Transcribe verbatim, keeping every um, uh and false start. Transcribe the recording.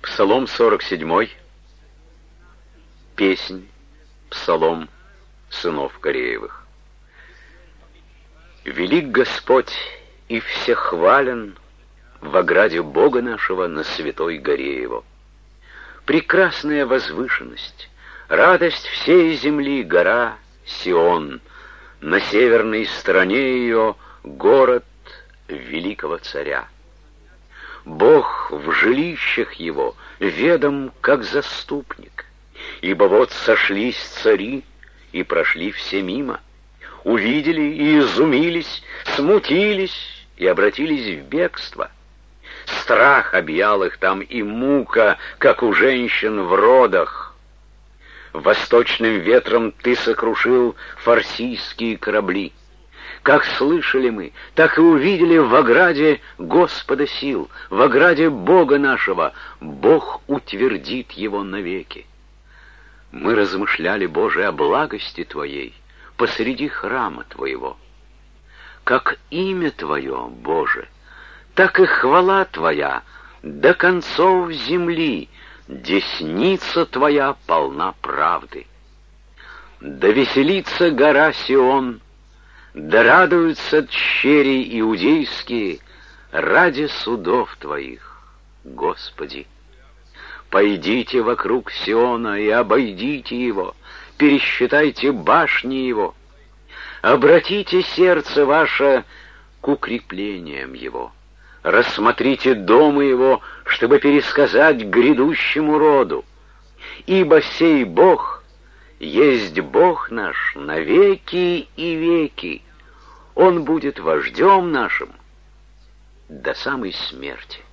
Псалом сорок седьмой. Песнь, псалом сынов Кореевых. Велик Господь и всехвален в ограде Бога нашего на святой горе Его. Прекрасная возвышенность, радость всей земли, гора Сион, на северной стороне ее город великого царя. Бог в жилищах его ведом, как заступник, ибо вот сошлись цари и прошли все мимо, увидели и изумились, смутились и обратились в бегство. Страх объял их там и мука, как у женщин в родах. Восточным ветром ты сокрушил фарсийские корабли. Как слышали мы, так и увидели в ограде Господа сил, в ограде Бога нашего. Бог утвердит его навеки. Мы размышляли, Боже, о благости Твоей посреди храма Твоего. Как имя Твое, Боже, так и хвала Твоя до концов земли, десница Твоя полна правды. Да веселится гора Сион, да радуются тщери иудейские ради судов Твоих, Господи. Пойдите вокруг Сиона и обойдите его, пересчитайте башни его, обратите сердце ваше к укреплениям его, рассмотрите дома его, чтобы пересказать грядущему роду, ибо сей Бог есть Бог наш на веки и веки. Он будет вождем нашим до самой смерти.